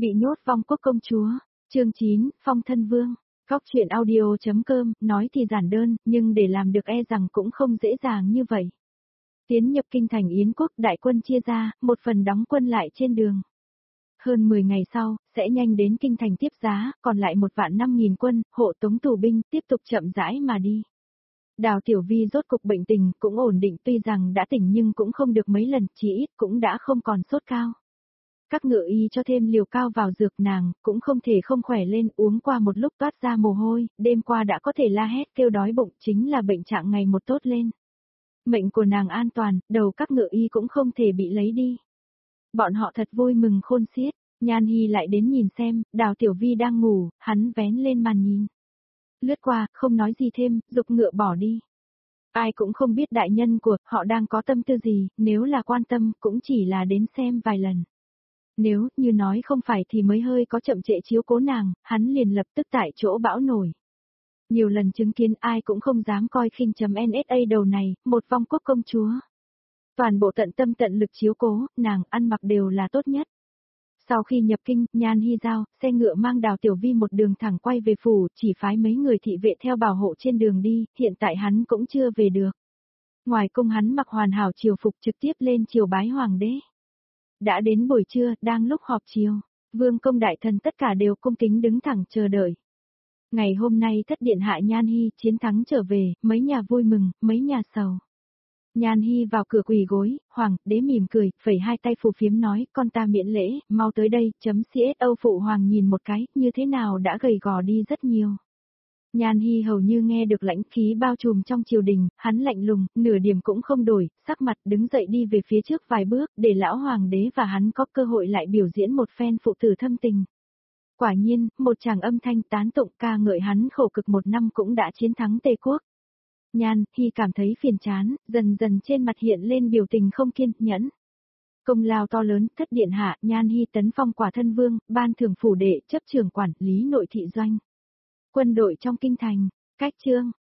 Bị nhốt vong quốc công chúa, chương 9, phong thân vương. Góc truyện audio.com, nói thì giản đơn, nhưng để làm được e rằng cũng không dễ dàng như vậy. Tiến nhập kinh thành Yến quốc, đại quân chia ra, một phần đóng quân lại trên đường. Hơn 10 ngày sau, sẽ nhanh đến kinh thành tiếp giá, còn lại 1.500.000 quân, hộ tống tù binh, tiếp tục chậm rãi mà đi. Đào Tiểu Vi rốt cục bệnh tình, cũng ổn định, tuy rằng đã tỉnh nhưng cũng không được mấy lần, chỉ ít cũng đã không còn sốt cao. Các ngự y cho thêm liều cao vào dược, nàng cũng không thể không khỏe lên, uống qua một lúc toát ra mồ hôi, đêm qua đã có thể la hét kêu đói bụng, chính là bệnh trạng ngày một tốt lên. Mệnh của nàng an toàn, đầu các ngự y cũng không thể bị lấy đi. Bọn họ thật vui mừng khôn xiết, Nhan Hi lại đến nhìn xem, Đào Tiểu Vi đang ngủ, hắn vén lên màn nhìn. Lướt qua, không nói gì thêm, dục ngựa bỏ đi. Ai cũng không biết đại nhân của họ đang có tâm tư gì, nếu là quan tâm cũng chỉ là đến xem vài lần. Nếu như nói không phải thì mới hơi có chậm trễ chiếu cố nàng, hắn liền lập tức tại chỗ bão nổi. Nhiều lần chứng kiến ai cũng không dám coi khinh .NSA đầu này, một vong quốc công chúa. Toàn bộ tận tâm tận lực chiếu cố, nàng ăn mặc đều là tốt nhất. Sau khi nhập kinh, Nhan Hi giao, xe ngựa mang Đào Tiểu Vi một đường thẳng quay về phủ, chỉ phái mấy người thị vệ theo bảo hộ trên đường đi, hiện tại hắn cũng chưa về được. Ngoài cung hắn mặc hoàn hảo triều phục trực tiếp lên triều bái hoàng đế. Đã đến buổi trưa, đang lúc họp triều, vương công đại thần tất cả đều cung kính đứng thẳng chờ đợi. Ngày hôm nay thất điện hạ Nhan Hi chiến thắng trở về, mấy nhà vui mừng, mấy nhà sầu. Nhan Hi vào cửa quỳ gối, hoàng đế mỉm cười, phẩy hai tay phù phiếm nói, con ta miễn lễ, mau tới đây, CSO phụ hoàng nhìn một cái, như thế nào đã gầy gò đi rất nhiều. Nhan Hi hầu như nghe được lãnh khí bao trùm trong triều đình, hắn lạnh lùng, nửa điểm cũng không đổi, sắc mặt đứng dậy đi về phía trước vài bước, để lão hoàng đế và hắn có cơ hội lại biểu diễn một phen phụ tử thâm tình. Quả nhiên, một tràng âm thanh tán tụng ca ngợi hắn khổ cực một năm cũng đã chiến thắng Tề quốc. Nhan Hi cảm thấy phiền chán, dần dần trên mặt hiện lên biểu tình không kiên nhẫn. Công lao to lớn, thất điện hạ, Nhan Hi tấn phong quả thân vương, ban thưởng phủ đệ, chấp trưởng quản lý nội thị doanh. Quân đội trong kinh thành, cách chương.